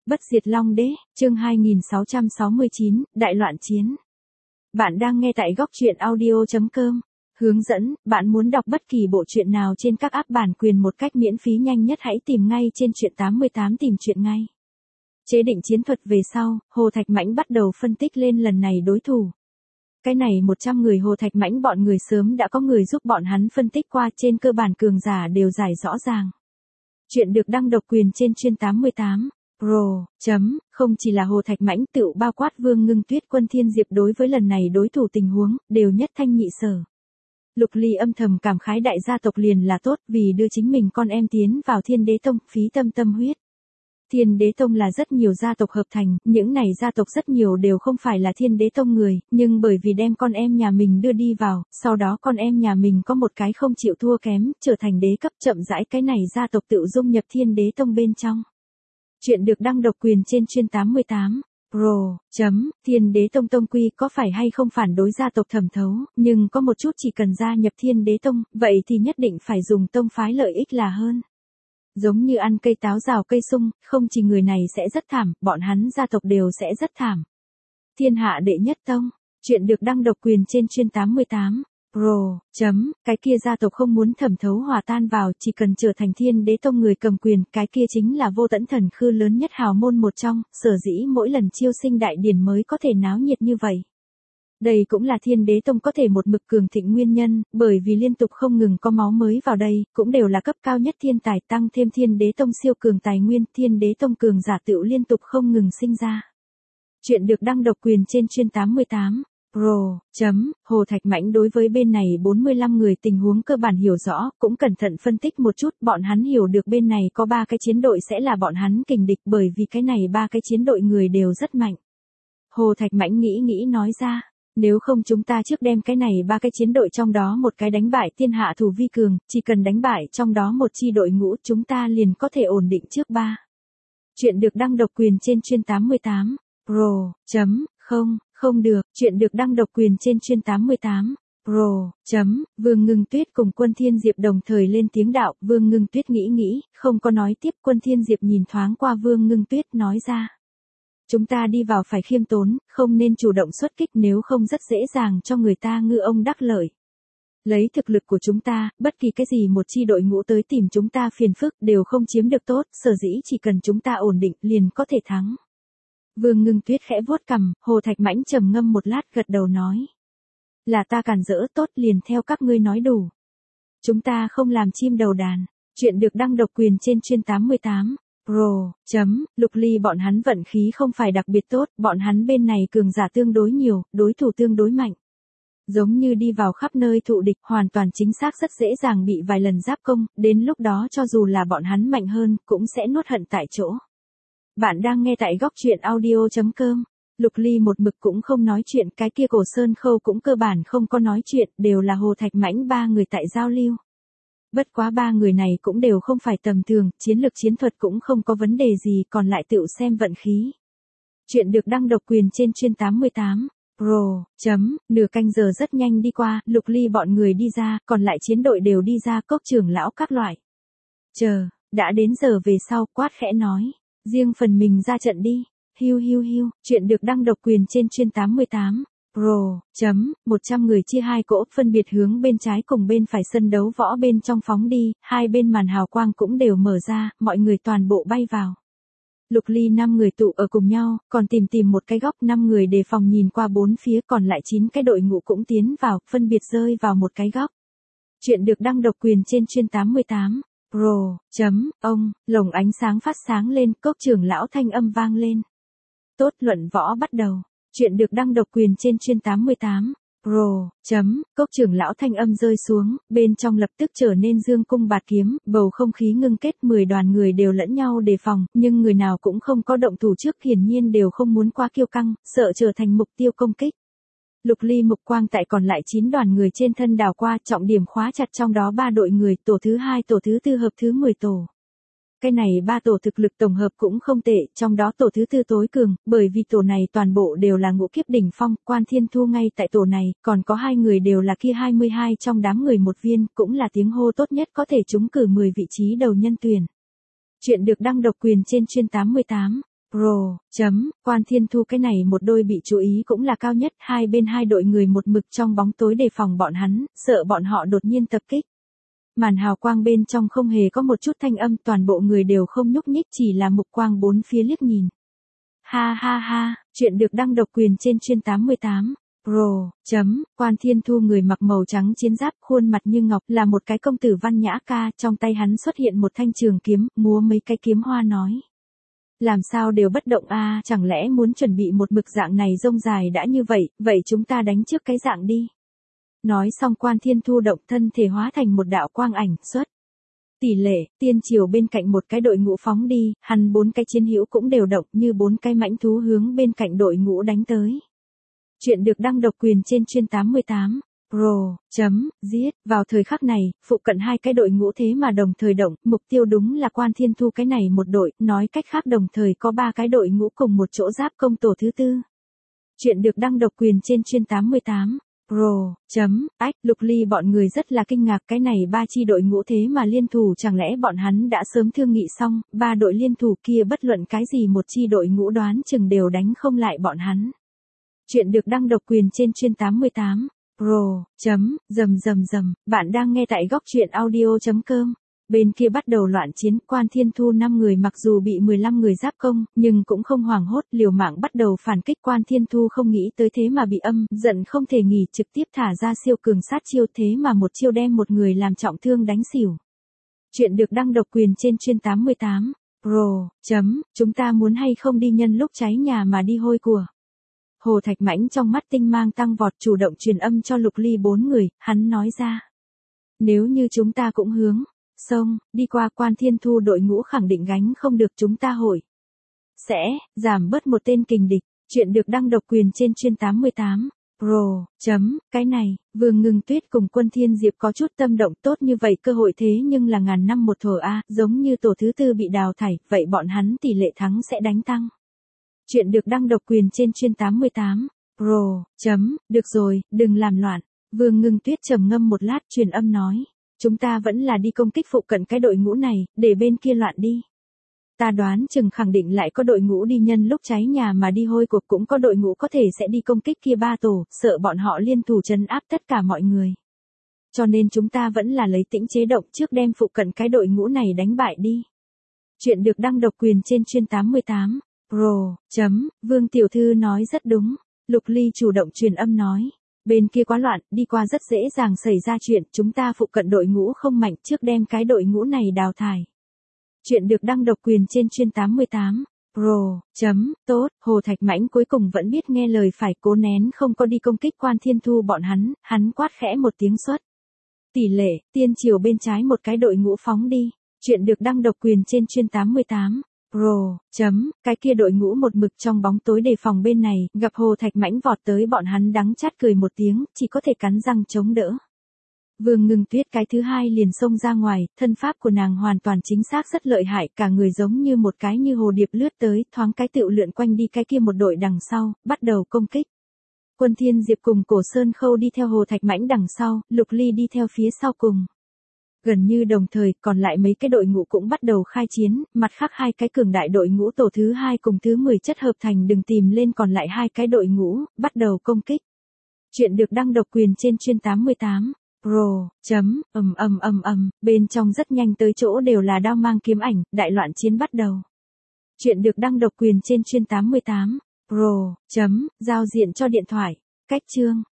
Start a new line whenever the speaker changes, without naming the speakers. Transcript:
Bất diệt Long Đế, chương 2669, Đại loạn chiến. Bạn đang nghe tại góc truyện audio.com. Hướng dẫn, bạn muốn đọc bất kỳ bộ truyện nào trên các app bản quyền một cách miễn phí nhanh nhất hãy tìm ngay trên truyện 88 tìm truyện ngay. Chế định chiến thuật về sau, Hồ Thạch Mãnh bắt đầu phân tích lên lần này đối thủ. Cái này 100 người Hồ Thạch Mãnh bọn người sớm đã có người giúp bọn hắn phân tích qua, trên cơ bản cường giả đều giải rõ ràng. Chuyện được đăng độc quyền trên chuyên 88. Pro. Không chỉ là Hồ Thạch Mãnh, tựu bao quát Vương Ngưng Tuyết, Quân Thiên Diệp đối với lần này đối thủ tình huống, đều nhất thanh nhị sở. Lục Ly âm thầm cảm khái đại gia tộc liền là tốt, vì đưa chính mình con em tiến vào Thiên Đế Tông, phí tâm huyết. Thiên Đế Tông là rất nhiều gia tộc hợp thành, những này gia tộc rất nhiều đều không phải là Thiên Đế Tông người, nhưng bởi vì đem con em nhà mình đưa đi vào, sau đó con em nhà mình có một cái không chịu thua kém, trở thành đế cấp, chậm rãi cái này gia tộc tự dung nhập Thiên Đế Tông bên trong. Chuyện được đăng độc quyền trên chuyên 88. Pro. Thiên Đế Tông Tông quy có phải hay không phản đối gia tộc thẩm thấu, nhưng có một chút chỉ cần gia nhập Thiên Đế Tông, vậy thì nhất định phải dùng tông phái lợi ích là hơn. Giống như ăn cây táo rào cây sung, không chỉ người này sẽ rất thảm, bọn hắn gia tộc đều sẽ rất thảm. Thiên hạ đệ nhất tông. Chuyện được đăng độc quyền trên chuyên 88. Pro. Cái kia gia tộc không muốn thẩm thấu hòa tan vào, chỉ cần trở thành Thiên Đế Tông người cầm quyền, cái kia chính là Vô Tẫn Thần Khư lớn nhất hào môn một trong, sở dĩ mỗi lần chiêu sinh đại điển mới có thể náo nhiệt như vậy. Đây cũng là Thiên Đế Tông có thể một mực cường thịnh nguyên nhân, bởi vì liên tục không ngừng có máu mới vào đây, cũng đều là cấp cao nhất thiên tài, tăng thêm Thiên Đế Tông siêu cường tài nguyên, Thiên Đế Tông cường giả tựu liên tục không ngừng sinh ra. Chuyện được đăng độc quyền trên chuyên 88. Pro. Hồ Thạch Mãnh đối với bên này 45 người tình huống cơ bản hiểu rõ, cũng cẩn thận phân tích một chút, bọn hắn hiểu được bên này có 3 cái chiến đội sẽ là bọn hắn kình địch, bởi vì cái này 3 cái chiến đội người đều rất mạnh. Hồ Thạch Mãnh nghĩ nói ra, nếu không chúng ta trước đem cái này 3 cái chiến đội trong đó một cái đánh bại thiên hạ thủ vi cường, chỉ cần đánh bại trong đó một chi đội ngũ chúng ta liền có thể ổn định trước 3. Chuyện được đăng độc quyền trên chuyên 88. Pro. Không được, chuyện được đăng độc quyền trên chuyên 88. Pro. Vương Ngưng Tuyết cùng Quân Thiên Diệp đồng thời lên tiếng đạo, Vương Ngưng Tuyết nghĩ, không có nói tiếp, Quân Thiên Diệp nhìn thoáng qua Vương Ngưng Tuyết nói ra. Chúng ta đi vào phải khiêm tốn, không nên chủ động xuất kích, nếu không rất dễ dàng cho người ta ngư ông đắc lợi. Lấy thực lực của chúng ta, bất kỳ cái gì một chi đội ngũ tới tìm chúng ta phiền phức đều không chiếm được tốt, sở dĩ chỉ cần chúng ta ổn định liền có thể thắng. Vương Ngưng Tuyết khẽ vuốt cằm, Hồ Thạch Mãnh trầm ngâm một lát gật đầu nói. Là ta cản rỡ, tốt, liền theo các ngươi nói đủ. Chúng ta không làm chim đầu đàn. Chuyện được đăng độc quyền trên chuyên 88. Pro. Lục Ly bọn hắn vận khí không phải đặc biệt tốt, bọn hắn bên này cường giả tương đối nhiều, đối thủ tương đối mạnh. Giống như đi vào khắp nơi thụ địch, hoàn toàn chính xác rất dễ dàng bị vài lần giáp công, đến lúc đó cho dù là bọn hắn mạnh hơn, cũng sẽ nuốt hận tại chỗ. Bạn đang nghe tại góc truyện audio.com. Lục Ly một mực cũng không nói chuyện, cái kia Cổ Sơn Khâu cũng cơ bản không có nói chuyện, đều là Hồ Thạch Mãnh 3 người tại giao lưu. Bất quá 3 người này cũng đều không phải tầm thường, chiến lược chiến thuật cũng không có vấn đề gì, còn lại tựu xem vận khí. Chuyện được đăng độc quyền trên chuyên 88. Pro. Nửa canh giờ rất nhanh đi qua, Lục Ly bọn người đi ra, còn lại chiến đội đều đi ra, Cốc trưởng lão các loại. Chờ, đã đến giờ về sau, quát khẽ nói. Riêng phần mình ra trận đi. Hiu. Chuyện được đăng độc quyền trên chuyên 88. Pro. 100 người chia 2 cỗ, phân biệt hướng bên trái cùng bên phải sân đấu võ bên trong phóng đi, hai bên màn hào quang cũng đều mở ra, mọi người toàn bộ bay vào. Lục Ly 5 người tụ ở cùng nhau, còn tìm một cái góc, 5 người đề phòng nhìn qua bốn phía, còn lại 9 cái đội ngũ cũng tiến vào, phân biệt rơi vào một cái góc. Chuyện được đăng độc quyền trên chuyên 88. Pro. Lồng ánh sáng phát sáng lên, Cốc trưởng lão thanh âm vang lên. Tốt, luận võ bắt đầu. Chuyện được đăng độc quyền trên chuyên 88. Pro. Cốc trưởng lão thanh âm rơi xuống, bên trong lập tức trở nên dương cung bạt kiếm, bầu không khí ngưng kết, 10 đoàn người đều lẫn nhau đề phòng, nhưng người nào cũng không có động thủ trước, hiển nhiên đều không muốn quá kiêu căng, sợ trở thành mục tiêu công kích. Lục Ly mục quang tại còn lại 9 đoàn người trên thân đảo qua, trọng điểm khóa chặt trong đó 3 đội người, tổ thứ 2, tổ thứ 4 hợp thứ 10 tổ. Cái này 3 tổ thực lực tổng hợp cũng không tệ, trong đó tổ thứ 4 tối cường, bởi vì tổ này toàn bộ đều là ngũ kiếp đỉnh phong, Quan Thiên Thu ngay tại tổ này, còn có 2 người đều là kia 22 trong đám người một viên, cũng là tiếng hô tốt nhất có thể trúng cử 10 vị trí đầu nhân tuyển. Chuyện được đăng độc quyền trên chuyên 88. Pro. Quan Thiên Thu cái này một đôi bị chú ý cũng là cao nhất, hai bên hai đội người một mực trong bóng tối đề phòng bọn hắn, sợ bọn họ đột nhiên tập kích. Màn hào quang bên trong không hề có một chút thanh âm, toàn bộ người đều không nhúc nhích, chỉ là mục quang bốn phía liếc nhìn. Ha ha ha, chuyện được đăng độc quyền trên chuyên 88. Pro. Quan Thiên Thu người mặc màu trắng chiến giáp, khuôn mặt như ngọc, là một cái công tử văn nhã ca, trong tay hắn xuất hiện một thanh trường kiếm, múa mấy cái kiếm hoa nói. Làm sao đều bất động a, chẳng lẽ muốn chuẩn bị một mực dạng này rông dài đã như vậy, vậy chúng ta đánh trước cái dạng đi. Nói xong Quan Thiên Thu động thân thể hóa thành một đạo quang ảnh, xuất. Tỷ lệ, tiên triều bên cạnh một cái đội ngũ phóng đi, hắn bốn cái chiến hữu cũng đều động như bốn cái mãnh thú hướng bên cạnh đội ngũ đánh tới. Chuyện được đăng độc quyền trên chuyên 88. Pro. Giết. Vào thời khắc này, phụ cận hai cái đội ngũ thế mà đồng thời động, mục tiêu đúng là Quan Thiên Thu cái này một đội, nói cách khác đồng thời có ba cái đội ngũ cùng một chỗ giáp công tổ thứ tư. Chuyện được đăng độc quyền trên chuyên 88. Pro. Lục Ly bọn người rất là kinh ngạc, cái này ba chi đội ngũ thế mà liên thủ, chẳng lẽ bọn hắn đã sớm thương nghị xong, ba đội liên thủ kia bất luận cái gì một chi đội ngũ đoán chừng đều đánh không lại bọn hắn. Chuyện được đăng độc quyền trên chuyên 88. Pro. Rầm, bạn đang nghe tại góc truyện audio.com. Bên kia bắt đầu loạn chiến, Quan Thiên Thu 5 người mặc dù bị 15 người giáp công, nhưng cũng không hoảng hốt, liều mạng bắt đầu phản kích. Quan Thiên Thu không nghĩ tới thế mà bị giận không thể nghỉ, trực tiếp thả ra siêu cường sát chiêu, thế mà một chiêu đem một người làm trọng thương đánh xỉu. Chuyện được đăng độc quyền trên chuyên 88. Pro. Chúng ta muốn hay không đi nhân lúc cháy nhà mà đi hôi của. Hồ Thạch Mãnh trong mắt tinh mang tăng vọt, chủ động truyền âm cho Lục Ly 4 người, hắn nói ra. Nếu như chúng ta cũng hướng sông đi qua, Quan Thiên Thu đội ngũ khẳng định gánh không được, chúng ta hội sẽ giảm bớt một tên kình địch. Chuyện được đăng độc quyền trên chuyên 88. Pro. Cái này, Vương Ngưng Tuyết cùng Quân Thiên Diệp có chút tâm động, tốt như vậy cơ hội thế nhưng là ngàn năm một thổ a, giống như tổ thứ tư bị đào thải, vậy bọn hắn tỷ lệ thắng sẽ đánh tăng. Chuyện được đăng độc quyền trên chuyên 88. Pro. Được rồi, đừng làm loạn. Vương Ngưng Tuyết trầm ngâm một lát, truyền âm nói. Chúng ta vẫn là đi công kích phụ cận cái đội ngũ này, để bên kia loạn đi. Ta đoán chừng khẳng định lại có đội ngũ đi nhân lúc cháy nhà mà đi hôi cuộc, cũng có đội ngũ có thể sẽ đi công kích kia ba tổ, sợ bọn họ liên thủ trấn áp tất cả mọi người. Cho nên chúng ta vẫn là lấy tĩnh chế động trước, đem phụ cận cái đội ngũ này đánh bại đi. Chuyện được đăng độc quyền trên chuyên 88. Pro. Vương tiểu thư nói rất đúng. Lục Ly chủ động truyền âm nói. Bên kia quá loạn, đi qua rất dễ dàng xảy ra chuyện, chúng ta phụ cận đội ngũ không mạnh, trước đem cái đội ngũ này đào thải. Chuyện được đăng độc quyền trên chuyên 88. Pro. Tốt, Hồ Thạch Mãnh cuối cùng vẫn biết nghe lời, phải cố nén không có đi công kích Quan Thiên Thu bọn hắn quát khẽ một tiếng xuất. Tỷ lệ, tiên triều bên trái một cái đội ngũ phóng đi. Chuyện được đăng độc quyền trên chuyên 88. Pro. Cái kia đội ngũ một mực trong bóng tối đề phòng bên này, gặp Hồ Thạch Mãnh vọt tới, bọn hắn đắng chát cười một tiếng, chỉ có thể cắn răng chống đỡ. Vương Ngưng Tuyết cái thứ hai liền xông ra ngoài, thân pháp của nàng hoàn toàn chính xác rất lợi hại, cả người giống như một cái như hồ điệp lướt tới, thoáng cái tựu lượn quanh đi cái kia một đội đằng sau, bắt đầu công kích. Quân Thiên Diệp cùng Cổ Sơn Khâu đi theo Hồ Thạch Mãnh đằng sau, Lục Ly đi theo phía sau cùng. Gần như đồng thời, còn lại mấy cái đội ngũ cũng bắt đầu khai chiến, mặt khác hai cái cường đại đội ngũ tổ thứ 2 cùng thứ 10 chất hợp thành đừng tìm lên, còn lại hai cái đội ngũ, bắt đầu công kích. Chuyện được đăng độc quyền trên chuyên 88. Pro. Bên trong rất nhanh tới chỗ đều là đao mang kiếm ảnh, đại loạn chiến bắt đầu. Chuyện được đăng độc quyền trên chuyên 88. Pro. Giao diện cho điện thoại. Cách chương.